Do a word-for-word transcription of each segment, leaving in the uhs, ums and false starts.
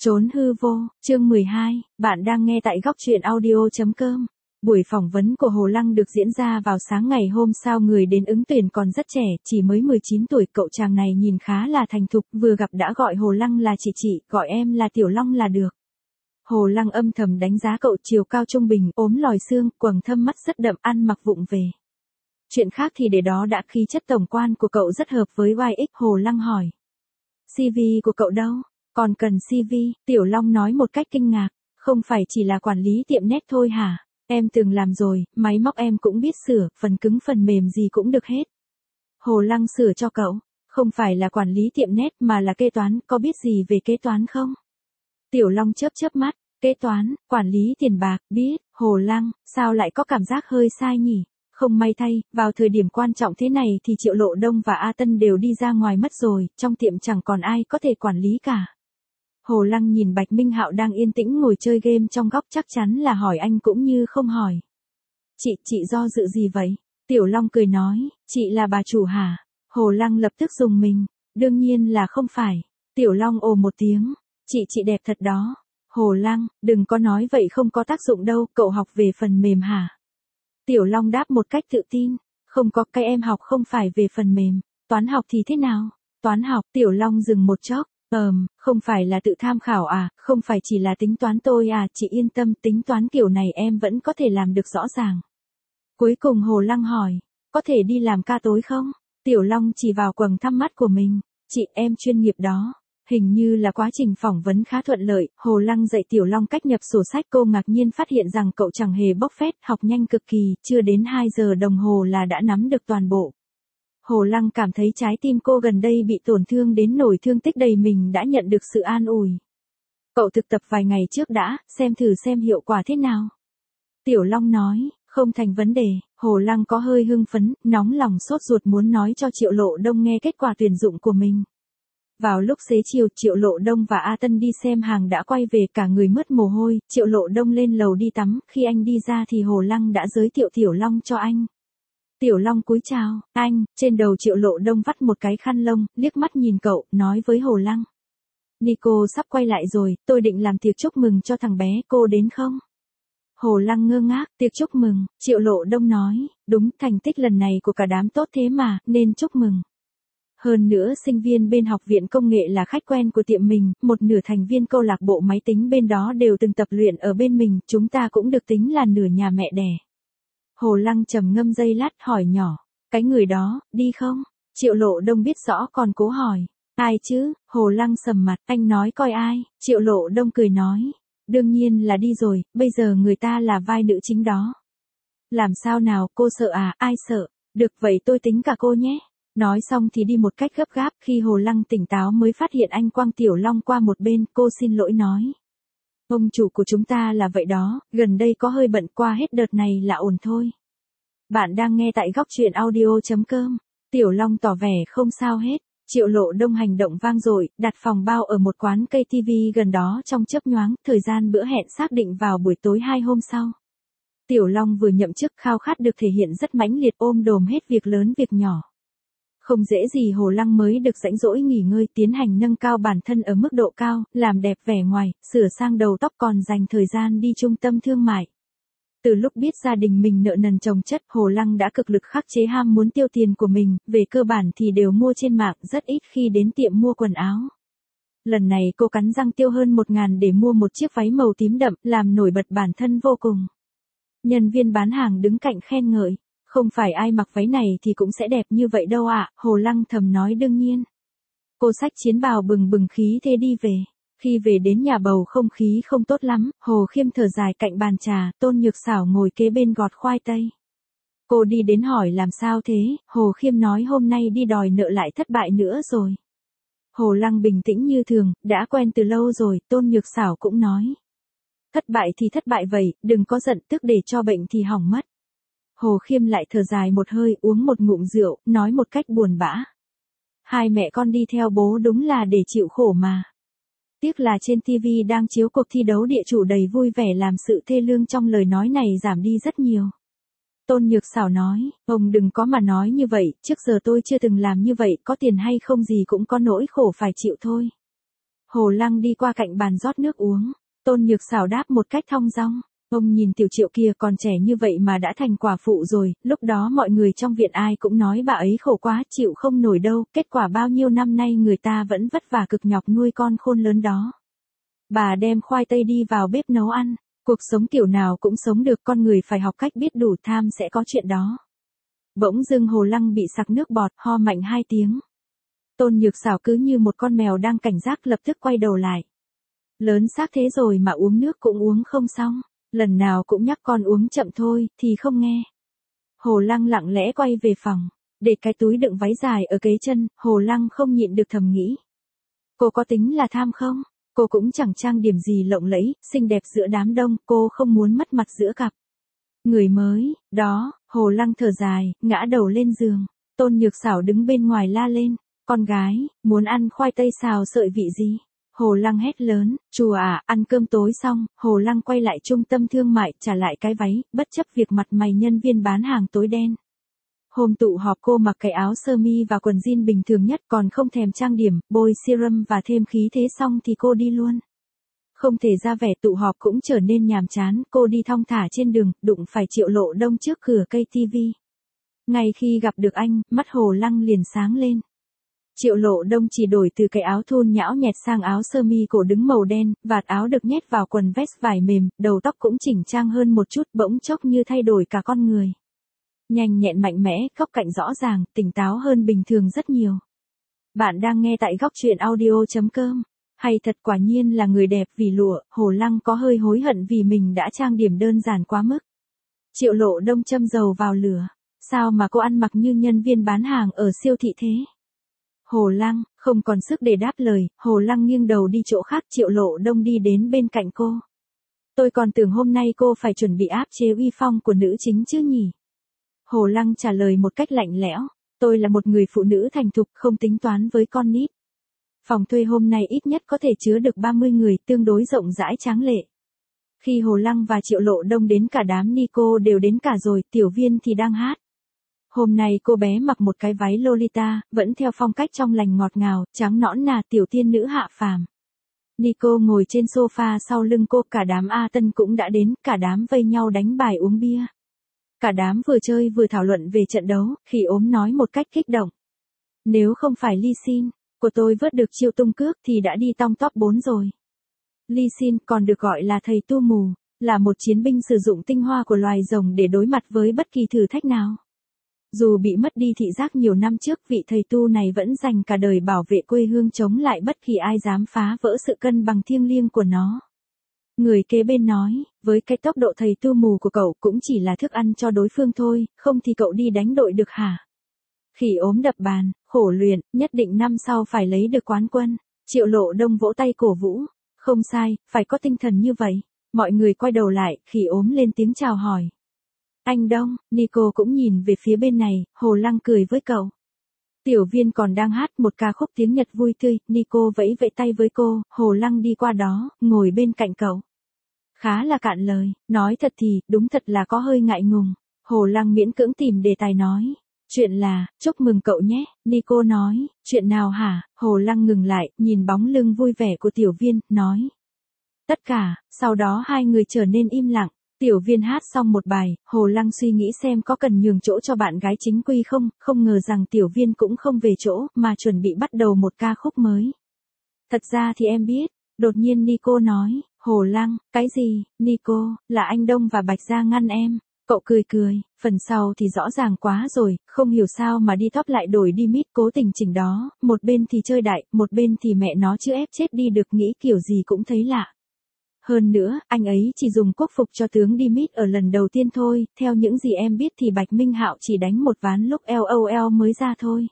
Trốn hư vô, chương mười hai, bạn đang nghe tại góc truyện audio.com. Buổi phỏng vấn của Hồ Lăng được diễn ra vào sáng ngày hôm sau, người đến ứng tuyển còn rất trẻ, chỉ mới mười chín tuổi. Cậu chàng này nhìn khá là thành thục, vừa gặp đã gọi Hồ Lăng là chị chị, gọi em là Tiểu Long là được. Hồ Lăng âm thầm đánh giá cậu, chiều cao trung bình, ốm lòi xương, quầng thâm mắt rất đậm, ăn mặc vụng về. Chuyện khác thì để đó đã, khí chất tổng quan của cậu rất hợp với Y X. Hồ Lăng hỏi. xê vê của cậu đâu? Còn cần xê vê, Tiểu Long nói một cách kinh ngạc, không phải chỉ là quản lý tiệm net thôi hả? Em từng làm rồi, máy móc em cũng biết sửa, phần cứng phần mềm gì cũng được hết. Hồ Lăng sửa cho cậu, không phải là quản lý tiệm net mà là kế toán, có biết gì về kế toán không? Tiểu Long chớp chớp mắt, kế toán, quản lý tiền bạc, biết. Hồ Lăng, sao lại có cảm giác hơi sai nhỉ? Không may thay, vào thời điểm quan trọng thế này thì Triệu Lộ Đông và A Tân đều đi ra ngoài mất rồi, trong tiệm chẳng còn ai có thể quản lý cả. Hồ Lăng nhìn Bạch Minh Hạo đang yên tĩnh ngồi chơi game trong góc, chắc chắn là hỏi anh cũng như không hỏi. Chị, chị do dự gì vậy? Tiểu Long cười nói, chị là bà chủ hả? Hồ Lăng lập tức rùng mình, đương nhiên là không phải. Tiểu Long ồ một tiếng, chị chị đẹp thật đó. Hồ Lăng, đừng có nói vậy, không có tác dụng đâu, cậu học về phần mềm hả? Tiểu Long đáp một cách tự tin, không có, cái em học không phải về phần mềm. Toán học thì thế nào? Toán học, Tiểu Long dừng một chốc. Ờm, không phải là tự tham khảo à, không phải chỉ là tính toán tôi à, chị yên tâm, tính toán kiểu này em vẫn có thể làm được rõ ràng. Cuối cùng Hồ Lăng hỏi, có thể đi làm ca tối không? Tiểu Long chỉ vào quầng thâm mắt của mình, chị em chuyên nghiệp đó. Hình như là quá trình phỏng vấn khá thuận lợi, Hồ Lăng dạy Tiểu Long cách nhập sổ sách, cô ngạc nhiên phát hiện rằng cậu chẳng hề bốc phét, học nhanh cực kỳ, chưa đến hai giờ đồng hồ là đã nắm được toàn bộ. Hồ Lăng cảm thấy trái tim cô gần đây bị tổn thương đến nỗi thương tích đầy mình đã nhận được sự an ủi. Cậu thực tập vài ngày trước đã, xem thử xem hiệu quả thế nào. Tiểu Long nói, không thành vấn đề. Hồ Lăng có hơi hưng phấn, nóng lòng sốt ruột muốn nói cho Triệu Lộ Đông nghe kết quả tuyển dụng của mình. Vào lúc xế chiều, Triệu Lộ Đông và A Tân đi xem hàng đã quay về, cả người mướt mồ hôi. Triệu Lộ Đông lên lầu đi tắm, khi anh đi ra thì Hồ Lăng đã giới thiệu Tiểu Long cho anh. Tiểu Long cúi chào, anh. Trên đầu Triệu Lộ Đông vắt một cái khăn lông, liếc mắt nhìn cậu, nói với Hồ Lăng. Nico sắp quay lại rồi, tôi định làm tiệc chúc mừng cho thằng bé, cô đến không? Hồ Lăng ngơ ngác, tiệc chúc mừng, Triệu Lộ Đông nói, đúng, thành tích lần này của cả đám tốt thế mà, nên chúc mừng. Hơn nữa sinh viên bên học viện công nghệ là khách quen của tiệm mình, một nửa thành viên câu lạc bộ máy tính bên đó đều từng tập luyện ở bên mình, chúng ta cũng được tính là nửa nhà mẹ đẻ. Hồ Lăng trầm ngâm giây lát hỏi nhỏ, cái người đó, đi không? Triệu Lộ Đông biết rõ còn cố hỏi, ai chứ? Hồ Lăng sầm mặt, anh nói coi ai? Triệu Lộ Đông cười nói, đương nhiên là đi rồi, bây giờ người ta là vai nữ chính đó. Làm sao nào, cô sợ à? Ai sợ? Được vậy tôi tính cả cô nhé. Nói xong thì đi một cách gấp gáp, khi Hồ Lăng tỉnh táo mới phát hiện anh quăng Tiểu Long qua một bên, cô xin lỗi nói. Ông chủ của chúng ta là vậy đó, gần đây có hơi bận, qua hết đợt này là ổn thôi. Bạn đang nghe tại góc truyện audio.com. Tiểu Long tỏ vẻ không sao hết. Triệu Lộ Đông hành động vang dội, đặt phòng bao ở một quán cây ti vi gần đó trong chớp nhoáng, thời gian bữa hẹn xác định vào buổi tối hai hôm sau. Tiểu Long vừa nhậm chức, khao khát được thể hiện rất mãnh liệt, ôm đồm hết việc lớn việc nhỏ. Không dễ gì Hồ Lăng mới được rảnh rỗi nghỉ ngơi, tiến hành nâng cao bản thân ở mức độ cao, làm đẹp vẻ ngoài, sửa sang đầu tóc, còn dành thời gian đi trung tâm thương mại. Từ lúc biết gia đình mình nợ nần chồng chất, Hồ Lăng đã cực lực khắc chế ham muốn tiêu tiền của mình, về cơ bản thì đều mua trên mạng, rất ít khi đến tiệm mua quần áo. Lần này cô cắn răng tiêu hơn một ngàn để mua một chiếc váy màu tím đậm, làm nổi bật bản thân vô cùng. Nhân viên bán hàng đứng cạnh khen ngợi. Không phải ai mặc váy này thì cũng sẽ đẹp như vậy đâu ạ, Hồ Lăng thầm nói đương nhiên. Cô xách chiến bào bừng bừng khí thế đi về. Khi về đến nhà bầu không khí không tốt lắm, Hồ Khiêm thở dài cạnh bàn trà, Tôn Nhược Xảo ngồi kế bên gọt khoai tây. Cô đi đến hỏi làm sao thế, Hồ Khiêm nói hôm nay đi đòi nợ lại thất bại nữa rồi. Hồ Lăng bình tĩnh như thường, đã quen từ lâu rồi, Tôn Nhược Xảo cũng nói. Thất bại thì thất bại vậy, đừng có giận tức để cho bệnh thì hỏng mất. Hồ Khiêm lại thở dài một hơi, uống một ngụm rượu, nói một cách buồn bã. Hai mẹ con đi theo bố đúng là để chịu khổ mà. Tiếc là trên ti vi đang chiếu cuộc thi đấu địa chủ đầy vui vẻ, làm sự thê lương trong lời nói này giảm đi rất nhiều. Tôn Nhược Xảo nói, ông đừng có mà nói như vậy, trước giờ tôi chưa từng làm như vậy, có tiền hay không gì cũng có nỗi khổ phải chịu thôi. Hồ Lăng đi qua cạnh bàn rót nước uống. Tôn Nhược Sảo đáp một cách thong dong. Ông nhìn Tiểu Triệu kia còn trẻ như vậy mà đã thành quả phụ rồi, lúc đó mọi người trong viện ai cũng nói bà ấy khổ quá chịu không nổi đâu, kết quả bao nhiêu năm nay người ta vẫn vất vả cực nhọc nuôi con khôn lớn đó. Bà đem khoai tây đi vào bếp nấu ăn, cuộc sống kiểu nào cũng sống được, con người phải học cách biết đủ, tham sẽ có chuyện đó. Bỗng dưng Hồ Lăng bị sặc nước bọt, ho mạnh hai tiếng. Tôn Nhược Sảo cứ như một con mèo đang cảnh giác lập tức quay đầu lại. Lớn xác thế rồi mà uống nước cũng uống không xong, lần nào cũng nhắc con uống chậm thôi, thì không nghe. Hồ Lăng lặng lẽ quay về phòng, để cái túi đựng váy dài ở kế chân, Hồ Lăng không nhịn được thầm nghĩ. Cô có tính là tham không? Cô cũng chẳng trang điểm gì lộng lẫy, xinh đẹp giữa đám đông, cô không muốn mất mặt giữa cặp người mới, đó. Hồ Lăng thở dài, ngã đầu lên giường. Tôn Nhược Sảo đứng bên ngoài la lên, con gái, muốn ăn khoai tây xào sợi vị gì? Hồ Lăng hét lớn, chùa à, ăn cơm tối xong, Hồ Lăng quay lại trung tâm thương mại, trả lại cái váy, bất chấp việc mặt mày nhân viên bán hàng tối đen. Hôm tụ họp cô mặc cái áo sơ mi và quần jean bình thường nhất, còn không thèm trang điểm, bôi serum và thêm khí thế xong thì cô đi luôn. Không thể ra vẻ tụ họp cũng trở nên nhàm chán, cô đi thong thả trên đường, đụng phải Triệu Lộ Đông trước cửa cây tivi. Ngay khi gặp được anh, mắt Hồ Lăng liền sáng lên. Triệu Lộ Đông chỉ đổi từ cái áo thun nhão nhẹt sang áo sơ mi cổ đứng màu đen, vạt áo được nhét vào quần vest vải mềm, đầu tóc cũng chỉnh trang hơn một chút, bỗng chốc như thay đổi cả con người. Nhanh nhẹn mạnh mẽ, góc cạnh rõ ràng, tỉnh táo hơn bình thường rất nhiều. Bạn đang nghe tại góc truyện audio chấm com. Hay thật, quả nhiên là người đẹp vì lụa, Hồ Lăng có hơi hối hận vì mình đã trang điểm đơn giản quá mức. Triệu Lộ Đông châm dầu vào lửa. Sao mà cô ăn mặc như nhân viên bán hàng ở siêu thị thế? Hồ Lăng, không còn sức để đáp lời, Hồ Lăng nghiêng đầu đi chỗ khác, Triệu Lộ Đông đi đến bên cạnh cô. Tôi còn tưởng hôm nay cô phải chuẩn bị áp chế uy phong của nữ chính chứ nhỉ? Hồ Lăng trả lời một cách lạnh lẽo, tôi là một người phụ nữ thành thục, không tính toán với con nít. Phòng thuê hôm nay ít nhất có thể chứa được ba mươi người, tương đối rộng rãi tráng lệ. Khi Hồ Lăng và Triệu Lộ Đông đến, cả đám Nico đều đến cả rồi, Tiểu Viên thì đang hát. Hôm nay cô bé mặc một cái váy Lolita, vẫn theo phong cách trong lành ngọt ngào, trắng nõn nà, tiểu tiên nữ hạ phàm. Nico ngồi trên sofa sau lưng cô, cả đám A Tân cũng đã đến, cả đám vây nhau đánh bài uống bia. Cả đám vừa chơi vừa thảo luận về trận đấu, Khỉ Ốm nói một cách kích động. Nếu không phải Lee Sin của tôi vớt được chiêu tung cước thì đã đi tong top bốn rồi. Lee Sin còn được gọi là thầy tu mù, là một chiến binh sử dụng tinh hoa của loài rồng để đối mặt với bất kỳ thử thách nào. Dù bị mất đi thị giác nhiều năm trước, vị thầy tu này vẫn dành cả đời bảo vệ quê hương, chống lại bất kỳ ai dám phá vỡ sự cân bằng thiêng liêng của nó. Người kế bên nói, với cái tốc độ thầy tu mù của cậu cũng chỉ là thức ăn cho đối phương thôi, không thì cậu đi đánh đội được hả? Khỉ Ốm đập bàn, khổ luyện, nhất định năm sau phải lấy được quán quân. Triệu Lộ Đông vỗ tay cổ vũ, không sai, phải có tinh thần như vậy. Mọi người quay đầu lại, Khỉ Ốm lên tiếng chào hỏi. Anh Đông, Nico cũng nhìn về phía bên này, Hồ Lăng cười với cậu. Tiểu Viên còn đang hát một ca khúc tiếng Nhật vui tươi, Nico vẫy vẫy tay với cô, Hồ Lăng đi qua đó, ngồi bên cạnh cậu. Khá là cạn lời, nói thật thì, đúng thật là có hơi ngại ngùng. Hồ Lăng miễn cưỡng tìm đề tài nói. Chuyện là, chúc mừng cậu nhé, Nico nói, chuyện nào hả? Hồ Lăng ngừng lại, nhìn bóng lưng vui vẻ của Tiểu Viên, nói. Tất cả, sau đó hai người trở nên im lặng. Tiểu Viên hát xong một bài, Hồ Lăng suy nghĩ xem có cần nhường chỗ cho bạn gái chính quy không, không ngờ rằng Tiểu Viên cũng không về chỗ, mà chuẩn bị bắt đầu một ca khúc mới. Thật ra thì em biết, đột nhiên Nico nói, Hồ Lăng, cái gì, Nico, là anh Đông và Bạch Gia ngăn em. Cậu cười cười, phần sau thì rõ ràng quá rồi, không hiểu sao mà đi top lại đổi đi mid, cố tình chỉnh đó, một bên thì chơi đại, một bên thì mẹ nó chứ ép chết đi được, nghĩ kiểu gì cũng thấy lạ. Hơn nữa, anh ấy chỉ dùng quốc phục cho tướng đi mid ở lần đầu tiên thôi, theo những gì em biết thì Bạch Minh Hạo chỉ đánh một ván lúc LOL mới ra thôi.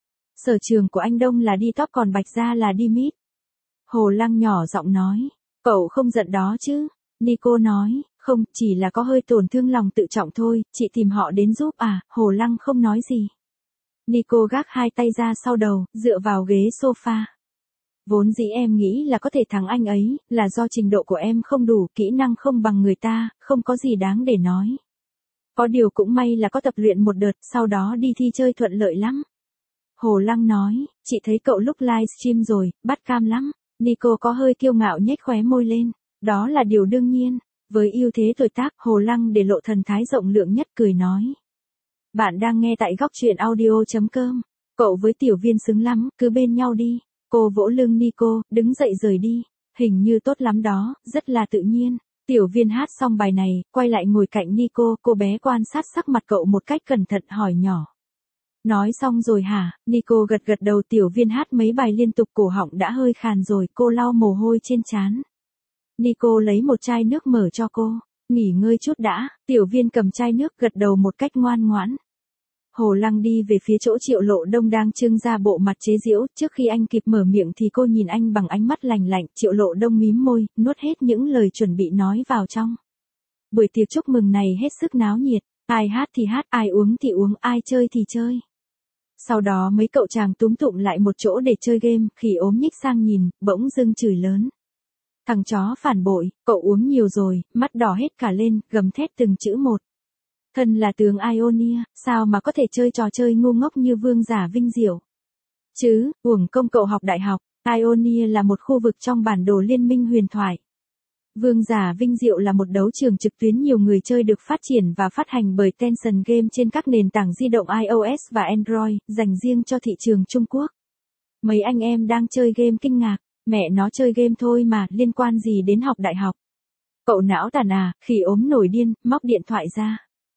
Sở trường của anh Đông là đi top còn Bạch Gia là đi mid. Hồ Lăng nhỏ giọng nói, cậu không giận đó chứ? Nico nói, không, chỉ là có hơi tổn thương lòng tự trọng thôi, chị tìm họ đến giúp à? Hồ Lăng không nói gì. Nico gác hai tay ra sau đầu, dựa vào ghế sofa. Vốn dĩ em nghĩ là có thể thắng anh ấy, là do trình độ của em không đủ, kỹ năng không bằng người ta, không có gì đáng để nói. Có điều cũng may là có tập luyện một đợt, sau đó đi thi chơi thuận lợi lắm. Hồ Lăng nói, chị thấy cậu lúc livestream rồi, bắt cam lắm. Nico có hơi kiêu ngạo nhếch khóe môi lên. Đó là điều đương nhiên. Với ưu thế tuổi tác, Hồ Lăng để lộ thần thái rộng lượng nhất cười nói. Bạn đang nghe tại góc truyện audio.com. Cậu với Tiểu Viên xứng lắm, cứ bên nhau đi. Cô vỗ lưng Nico, đứng dậy rời đi. Hình như tốt lắm đó, rất là tự nhiên. Tiểu Viên hát xong bài này, quay lại ngồi cạnh Nico, cô bé quan sát sắc mặt cậu một cách cẩn thận hỏi nhỏ. Nói xong rồi hả? Nico gật gật đầu. Tiểu Viên hát mấy bài liên tục cổ họng đã hơi khàn rồi, cô lau mồ hôi trên trán. Nico lấy một chai nước mở cho cô. Nghỉ ngơi chút đã. Tiểu Viên cầm chai nước gật đầu một cách ngoan ngoãn. Hồ Lăng đi về phía chỗ Triệu Lộ Đông đang trưng ra bộ mặt chế giễu. Trước khi anh kịp mở miệng thì cô nhìn anh bằng ánh mắt lành lạnh. Triệu Lộ Đông mím môi, nuốt hết những lời chuẩn bị nói vào trong. Buổi tiệc chúc mừng này hết sức náo nhiệt. Ai hát thì hát, ai uống thì uống, ai chơi thì chơi. Sau đó mấy cậu chàng túm tụm lại một chỗ để chơi game. Khỉ ốm nhích sang nhìn, bỗng dưng chửi lớn. Thằng chó phản bội, cậu uống nhiều rồi, mắt đỏ hết cả lên, gầm thét từng chữ một. Thân là tướng Ionia, sao mà có thể chơi trò chơi ngu ngốc như vương giả vinh diệu. Chứ, uổng công cậu học đại học, Ionia là một khu vực trong bản đồ liên minh huyền thoại. Vương giả vinh diệu là một đấu trường trực tuyến nhiều người chơi được phát triển và phát hành bởi Tencent Game trên các nền tảng di động iOS và Android, dành riêng cho thị trường Trung Quốc. Mấy anh em đang chơi game kinh ngạc. Mẹ nó chơi game thôi mà, liên quan gì đến học đại học. Cậu não tàn à, Khỉ ốm nổi điên, móc điện thoại ra.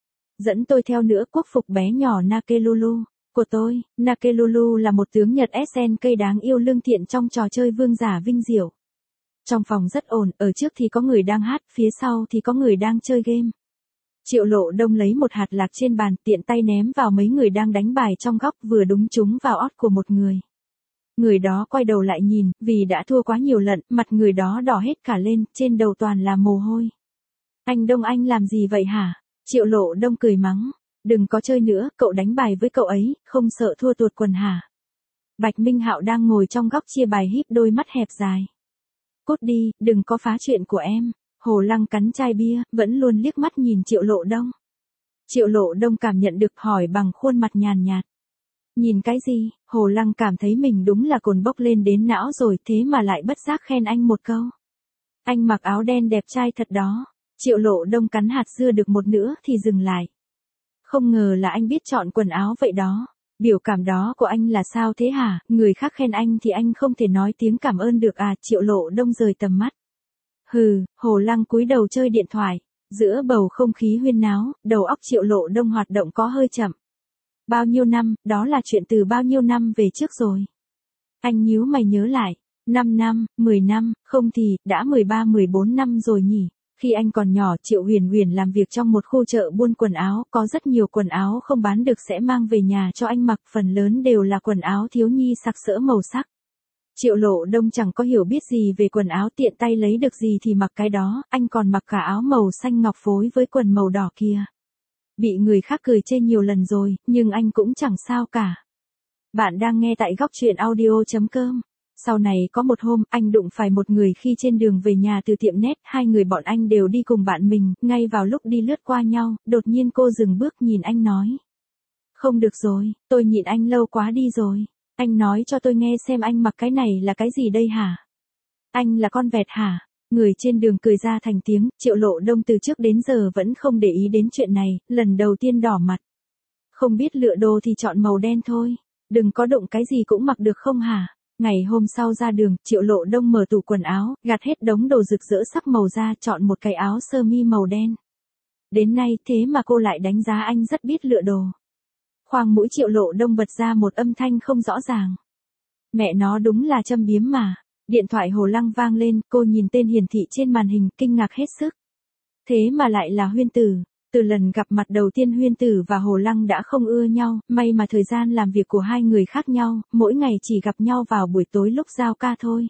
Dẫn tôi theo nữa. Quốc phục bé nhỏ Nakelulu của tôi. Nakelulu là một tướng Nhật ét en ca đáng yêu lương thiện trong trò chơi vương giả vinh diệu. Trong phòng rất ồn, ở trước thì có người đang hát, phía sau thì có người đang chơi game. Triệu Lộ Đông lấy một hạt lạc trên bàn, tiện tay ném vào mấy người đang đánh bài trong góc, vừa đúng trúng vào ót của một người. Người đó quay đầu lại nhìn, vì đã thua quá nhiều lần, mặt người đó đỏ hết cả lên, trên đầu toàn là mồ hôi. Anh Đông anh làm gì vậy hả? Triệu Lộ Đông cười mắng. Đừng có chơi nữa, cậu đánh bài với cậu ấy, không sợ thua tuột quần hả? Bạch Minh Hạo đang ngồi trong góc chia bài híp đôi mắt hẹp dài. Cút đi, đừng có phá chuyện của em. Hồ Lăng cắn chai bia, vẫn luôn liếc mắt nhìn Triệu Lộ Đông. Triệu Lộ Đông cảm nhận được, hỏi bằng khuôn mặt nhàn nhạt. Nhìn cái gì? Hồ Lăng cảm thấy mình đúng là cồn bốc lên đến não rồi, thế mà lại bất giác khen anh một câu. Anh mặc áo đen đẹp trai thật đó. Triệu Lộ Đông cắn hạt dưa được một nửa thì dừng lại. Không ngờ là anh biết chọn quần áo vậy đó. Biểu cảm đó của anh là sao thế hả? Người khác khen anh thì anh không thể nói tiếng cảm ơn được à? Triệu Lộ Đông rời tầm mắt. Hừ, Hồ Lăng cúi đầu chơi điện thoại. Giữa bầu không khí huyên náo, đầu óc Triệu Lộ Đông hoạt động có hơi chậm. Bao nhiêu năm, đó là chuyện từ bao nhiêu năm về trước rồi. Anh nhíu mày nhớ lại. năm năm, mười năm, không thì, đã mười ba mười bốn năm rồi nhỉ. Khi anh còn nhỏ, Triệu Huyền Huyền làm việc trong một khu chợ buôn quần áo, có rất nhiều quần áo không bán được sẽ mang về nhà cho anh mặc, phần lớn đều là quần áo thiếu nhi sặc sỡ màu sắc. Triệu Lộ Đông chẳng có hiểu biết gì về quần áo, tiện tay lấy được gì thì mặc cái đó, anh còn mặc cả áo màu xanh ngọc phối với quần màu đỏ kia. Bị người khác cười chê nhiều lần rồi, nhưng anh cũng chẳng sao cả. Bạn đang nghe tại góc truyện audio.com. Sau này có một hôm, anh đụng phải một người khi trên đường về nhà từ tiệm net, hai người bọn anh đều đi cùng bạn mình, ngay vào lúc đi lướt qua nhau, đột nhiên cô dừng bước nhìn anh nói. Không được rồi, tôi nhịn anh lâu quá đi rồi. Anh nói cho tôi nghe xem anh mặc cái này là cái gì đây hả? Anh là con vẹt hả? Người trên đường cười ra thành tiếng. Triệu Lộ Đông từ trước đến giờ vẫn không để ý đến chuyện này, lần đầu tiên đỏ mặt. Không biết lựa đồ thì chọn màu đen thôi. Đừng có đụng cái gì cũng mặc được không hả? Ngày hôm sau ra đường, Triệu Lộ Đông mở tủ quần áo, gạt hết đống đồ rực rỡ sắc màu ra, chọn một cái áo sơ mi màu đen. Đến nay thế mà cô lại đánh giá anh rất biết lựa đồ. Khoang mũi Triệu Lộ Đông bật ra một âm thanh không rõ ràng. Mẹ nó đúng là châm biếm mà. Điện thoại Hồ Lăng vang lên, cô nhìn tên hiển thị trên màn hình, kinh ngạc hết sức. Thế mà lại là Huyên Tử. Từ lần gặp mặt đầu tiên Huyên Tử và Hồ Lăng đã không ưa nhau, may mà thời gian làm việc của hai người khác nhau, mỗi ngày chỉ gặp nhau vào buổi tối lúc giao ca thôi.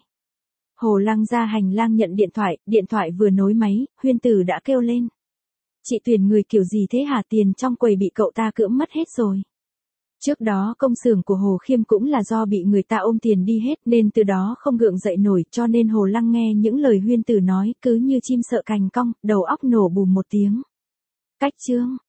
Hồ Lăng ra hành lang nhận điện thoại, điện thoại vừa nối máy, Huyên Tử đã kêu lên. Chị tuyển người kiểu gì thế hả? Tiền trong quầy bị cậu ta cưỡng mất hết rồi. Trước đó công xưởng của Hồ Khiêm cũng là do bị người ta ôm tiền đi hết nên từ đó không gượng dậy nổi, cho nên Hồ Lăng nghe những lời Huyên Tử nói cứ như chim sợ cành cong, đầu óc nổ bùm một tiếng. Cách chương.